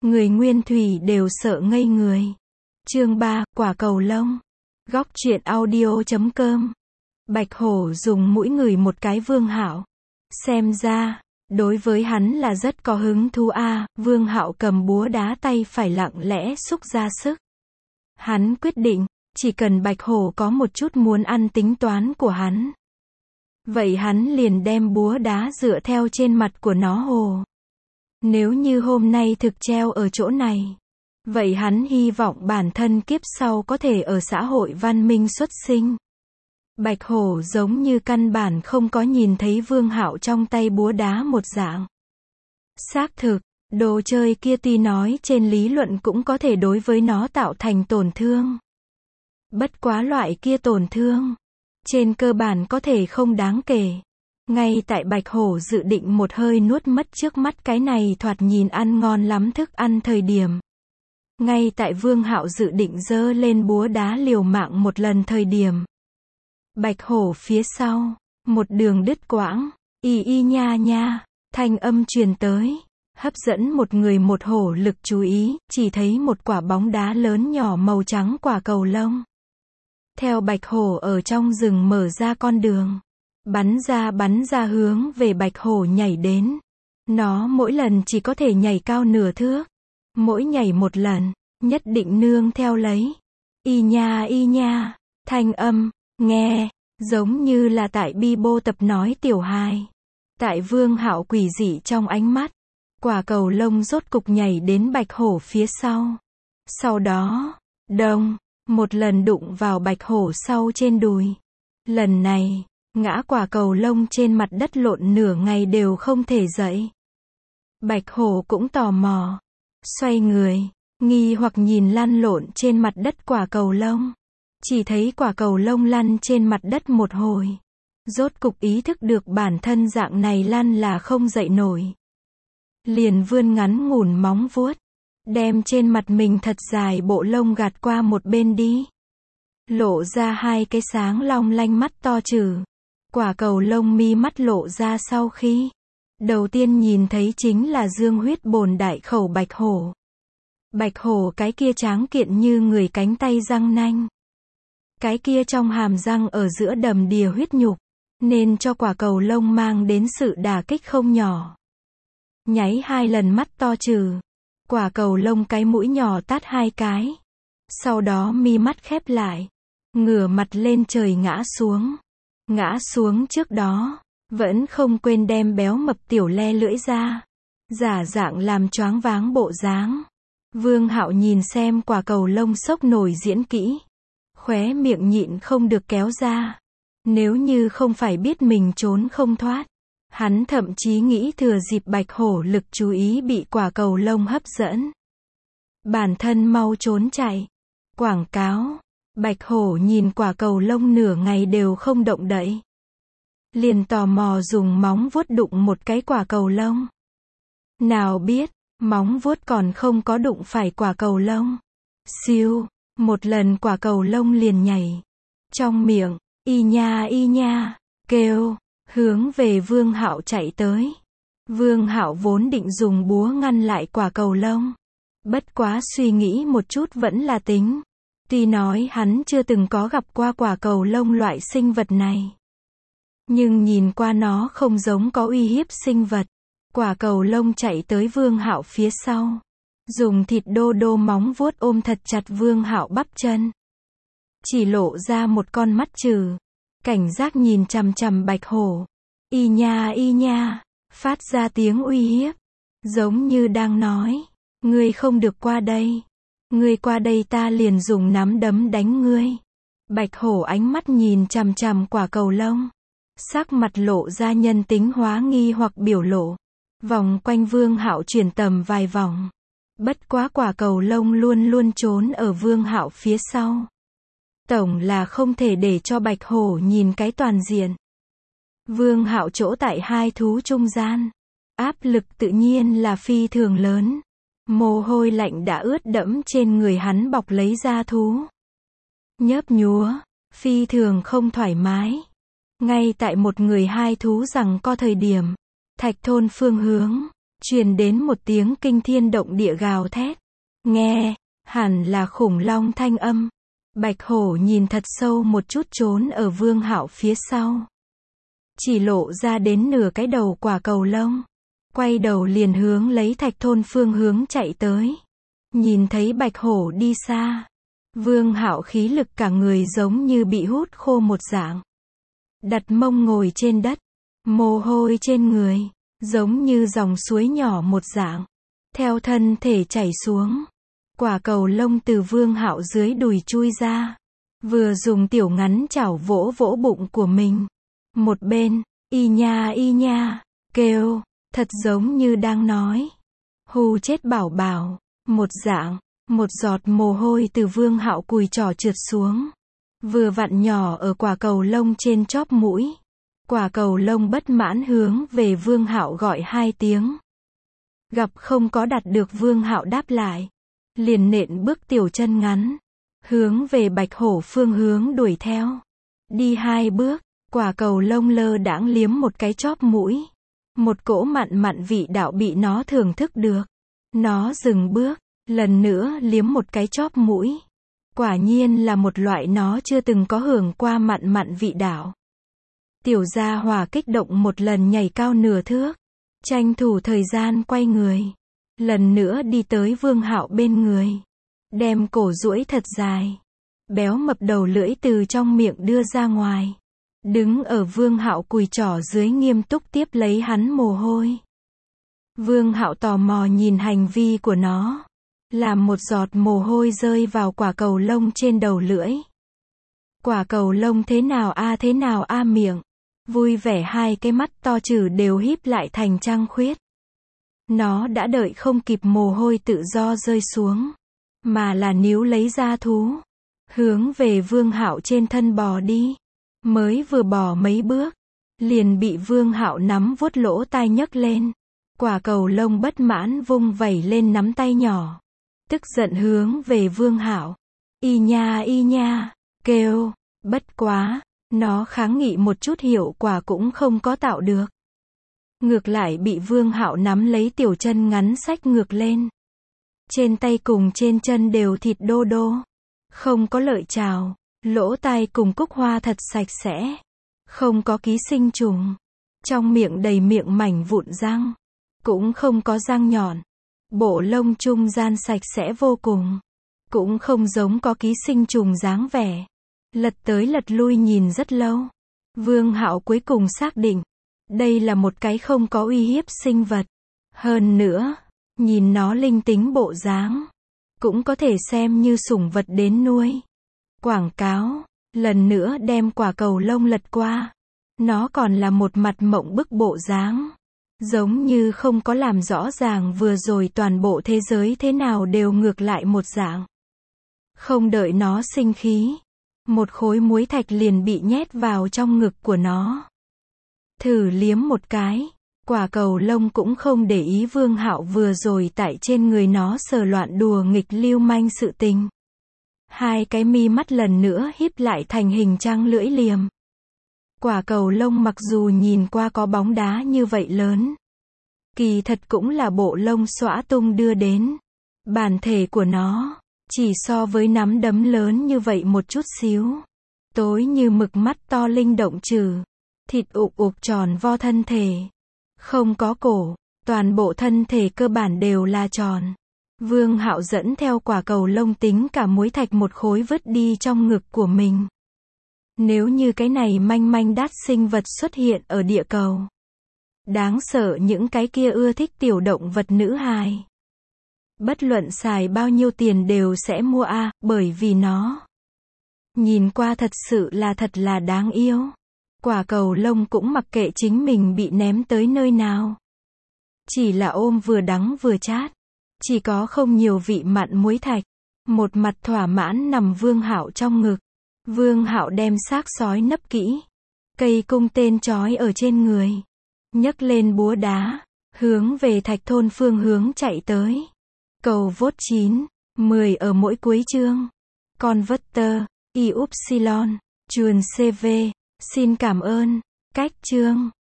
người nguyên thủy đều sợ ngây người. Chương 3, quả cầu lông. Góc truyện audio.com. Bạch hổ dùng mũi ngửi một cái Vương Hạo. Xem ra, đối với hắn là rất có hứng thú a. Vương Hạo cầm búa đá tay phải lặng lẽ xúc ra sức. Hắn quyết định, chỉ cần Bạch hổ có một chút muốn ăn tính toán của hắn. Vậy hắn liền đem búa đá dựa theo trên mặt của nó hồ. Nếu như hôm nay thực treo ở chỗ này, vậy hắn hy vọng bản thân kiếp sau có thể ở xã hội văn minh xuất sinh. Bạch hổ giống như căn bản không có nhìn thấy Vương Hạo trong tay búa đá một dạng. Xác thực, đồ chơi kia tuy nói trên lý luận cũng có thể đối với nó tạo thành tổn thương. Bất quá loại kia tổn thương, trên cơ bản có thể không đáng kể. Ngay tại Bạch hổ dự định một hơi nuốt mất trước mắt cái này thoạt nhìn ăn ngon lắm thức ăn thời điểm. Ngay tại Vương Hạo dự định giơ lên búa đá liều mạng một lần thời điểm. Bạch hổ phía sau, một đường đứt quãng, y y nha nha, thanh âm truyền tới, hấp dẫn một người một hổ lực chú ý, chỉ thấy một quả bóng đá lớn nhỏ màu trắng quả cầu lông. Theo Bạch hổ ở trong rừng mở ra con đường, bắn ra hướng về Bạch hổ nhảy đến. Nó mỗi lần chỉ có thể nhảy cao nửa thước. Mỗi nhảy một lần, nhất định nương theo lấy. Y nha, thanh âm, nghe, giống như là tại Bibo tập nói tiểu hài. Tại Vương Hạo quỷ dị trong ánh mắt, quả cầu lông rốt cục nhảy đến Bạch hổ phía sau. Sau đó, đông, một lần đụng vào Bạch hổ sau trên đùi. Lần này, ngã quả cầu lông trên mặt đất lộn nửa ngày đều không thể dậy. Bạch hổ cũng tò mò, xoay người, nghi hoặc nhìn lăn lộn trên mặt đất quả cầu lông. Chỉ thấy quả cầu lông lăn trên mặt đất một hồi. Rốt cục ý thức được bản thân dạng này lăn là không dậy nổi. Liền vươn ngắn ngủn móng vuốt, đem trên mặt mình thật dài bộ lông gạt qua một bên đi. Lộ ra hai cái sáng long lanh mắt to trừ. Quả cầu lông mi mắt lộ ra sau khi đầu tiên nhìn thấy chính là dương huyết bồn đại khẩu Bạch hổ. Bạch hổ cái kia tráng kiện như người cánh tay răng nanh. Cái kia trong hàm răng ở giữa đầm đìa huyết nhục, nên cho quả cầu lông mang đến sự đả kích không nhỏ. Nháy hai lần mắt to trừ. Quả cầu lông cái mũi nhỏ tát hai cái. Sau đó mi mắt khép lại. Ngửa mặt lên trời ngã xuống. Ngã xuống trước đó, vẫn không quên đem béo mập tiểu le lưỡi ra. Giả dạng làm choáng váng bộ dáng. Vương Hạo nhìn xem quả cầu lông sốc nổi diễn kỹ. Khóe miệng nhịn không được kéo ra. Nếu như không phải biết mình trốn không thoát, hắn thậm chí nghĩ thừa dịp Bạch hổ lực chú ý bị quả cầu lông hấp dẫn. Bản thân mau trốn chạy. Quảng cáo. Bạch hổ nhìn quả cầu lông nửa ngày đều không động đậy. Liền tò mò dùng móng vuốt đụng một cái quả cầu lông. Nào biết, móng vuốt còn không có đụng phải quả cầu lông. Siêu, một lần quả cầu lông liền nhảy. Trong miệng, y nha, kêu, hướng về Vương Hạo chạy tới. Vương Hạo vốn định dùng búa ngăn lại quả cầu lông. Bất quá suy nghĩ một chút vẫn là tính. Tuy nói hắn chưa từng có gặp qua quả cầu lông loại sinh vật này. Nhưng nhìn qua nó không giống có uy hiếp sinh vật. Quả cầu lông chạy tới Vương Hạo phía sau. Dùng thịt đô đô móng vuốt ôm thật chặt Vương Hạo bắp chân. Chỉ lộ ra một con mắt trừ. Cảnh giác nhìn chằm chằm Bạch hổ. Y nha, phát ra tiếng uy hiếp. Giống như đang nói, ngươi không được qua đây. Ngươi qua đây ta liền dùng nắm đấm đánh ngươi. Bạch hổ ánh mắt nhìn chằm chằm quả cầu lông. Sắc mặt lộ ra nhân tính hóa nghi hoặc biểu lộ. Vòng quanh Vương Hạo chuyển tầm vài vòng. Bất quá quả cầu lông luôn luôn trốn ở Vương Hạo phía sau. Tổng là không thể để cho Bạch hổ nhìn cái toàn diện. Vương Hạo chỗ tại hai thú trung gian. Áp lực tự nhiên là phi thường lớn. Mồ hôi lạnh đã ướt đẫm trên người hắn bọc lấy da thú. Nhớp nhúa, phi thường không thoải mái. Ngay tại một người hai thú giằng co thời điểm, Thạch thôn phương hướng, truyền đến một tiếng kinh thiên động địa gào thét. Nghe, hẳn là khủng long thanh âm. Bạch hổ nhìn thật sâu một chút trốn ở Vương Hạo phía sau. Chỉ lộ ra đến nửa cái đầu quả cầu lông. Quay đầu liền hướng lấy Thạch Thôn phương hướng chạy tới. Nhìn thấy bạch hổ đi xa. Vương Hạo khí lực cả người giống như bị hút khô một dạng. Đặt mông ngồi trên đất. Mồ hôi trên người. Giống như dòng suối nhỏ một dạng. Theo thân thể chảy xuống. Quả cầu lông từ Vương Hạo dưới đùi chui ra. Vừa dùng tiểu ngắn chảo vỗ vỗ bụng của mình. Một bên, y nha, kêu, thật giống như đang nói. Hù chết bảo bảo, một dạng, một giọt mồ hôi từ Vương Hạo cùi trỏ trượt xuống. Vừa vặn nhỏ ở quả cầu lông trên chóp mũi. Quả cầu lông bất mãn hướng về Vương Hạo gọi 2 tiếng. Gặp không có đạt được Vương Hạo đáp lại. Liền nện bước tiểu chân ngắn. Hướng về bạch hổ phương hướng đuổi theo. Đi 2 bước, quả cầu lông lơ đãng liếm một cái chóp mũi. Một cỗ mặn mặn vị đạo bị nó thưởng thức được. Nó dừng bước, lần nữa liếm một cái chóp mũi. Quả nhiên là một loại nó chưa từng có hưởng qua mặn mặn vị đạo. Tiểu gia hỏa kích động một lần nhảy cao nửa thước. Tranh thủ thời gian quay người. Lần nữa đi tới Vương Hạo bên người. Đem cổ duỗi thật dài. Béo mập đầu lưỡi từ trong miệng đưa ra ngoài. Đứng ở Vương Hạo cùi trỏ dưới nghiêm túc tiếp lấy hắn mồ hôi. Vương Hạo tò mò nhìn hành vi của nó. Làm một giọt mồ hôi rơi vào quả cầu lông trên đầu lưỡi. Quả cầu lông thế nào a miệng. Vui vẻ 2 cái mắt to trừ đều híp lại thành trăng khuyết. Nó đã đợi không kịp mồ hôi tự do rơi xuống. Mà là níu lấy ra thú. Hướng về Vương Hạo trên thân bò đi. Mới vừa bò mấy bước. Liền bị Vương Hạo nắm vuốt lỗ tai nhấc lên. Quả cầu lông bất mãn vung vẩy lên nắm tay nhỏ. Tức giận hướng về Vương Hạo. Y nha, kêu. Bất quá. Nó kháng nghị một chút hiệu quả cũng không có tạo được. Ngược lại bị Vương Hạo nắm lấy tiểu chân ngắn xách ngược lên. Trên tay cùng trên chân đều thịt đô đô. Không có lợi chảo. Lỗ tai cùng cúc hoa thật sạch sẽ. Không có ký sinh trùng. Trong miệng đầy miệng mảnh vụn răng. Cũng không có răng nhọn. Bộ lông trung gian sạch sẽ vô cùng. Cũng không giống có ký sinh trùng dáng vẻ. Lật tới lật lui nhìn rất lâu. Vương Hạo cuối cùng xác định. Đây là một cái không có uy hiếp sinh vật. Hơn nữa, nhìn nó linh tính bộ dáng. Cũng có thể xem như sủng vật đến nuôi. Quảng cáo, lần nữa đem quả cầu lông lật qua. Nó còn là một mặt mộng bức bộ dáng. Giống như không có làm rõ ràng vừa rồi toàn bộ thế giới thế nào đều ngược lại một dạng. Không đợi nó sinh khí. Một khối muối thạch liền bị nhét vào trong ngực của nó. Thử liếm một cái. Quả cầu lông cũng không để ý Vương Hạo vừa rồi tại trên người nó sờ loạn đùa nghịch lưu manh sự tình. 2 cái mi mắt lần nữa híp lại thành hình trăng lưỡi liềm. Quả cầu lông mặc dù nhìn qua có bóng đá như vậy lớn. Kỳ thật cũng là bộ lông xõa tung đưa đến. Bản thể của nó. Chỉ so với nắm đấm lớn như vậy một chút xíu. Tối như mực mắt to linh động trừ. Thịt ục ục tròn vo thân thể. Không có cổ. Toàn bộ thân thể cơ bản đều là tròn. Vương Hạo dẫn theo quả cầu lông tính cả muối thạch một khối vứt đi trong ngực của mình. Nếu như cái này manh manh đát sinh vật xuất hiện ở địa cầu. Đáng sợ những cái kia ưa thích tiểu động vật nữ hài. Bất luận xài bao nhiêu tiền đều sẽ mua bởi vì nó. Nhìn qua thật sự là đáng yêu. Quả cầu lông cũng mặc kệ chính mình bị ném tới nơi nào. Chỉ là ôm vừa đắng vừa chát. Chỉ có không nhiều vị mặn muối thạch. Một mặt thỏa mãn nằm Vương Hạo trong ngực. Vương Hạo đem xác sói nấp kỹ. Cây cung tên trói ở trên người. Nhấc lên búa đá. Hướng về Thạch Thôn phương hướng chạy tới. Cầu vote 9, 10 ở mỗi cuối chương. Converter, Y Upsilon, chuồn CV, xin cảm ơn. Cách chương.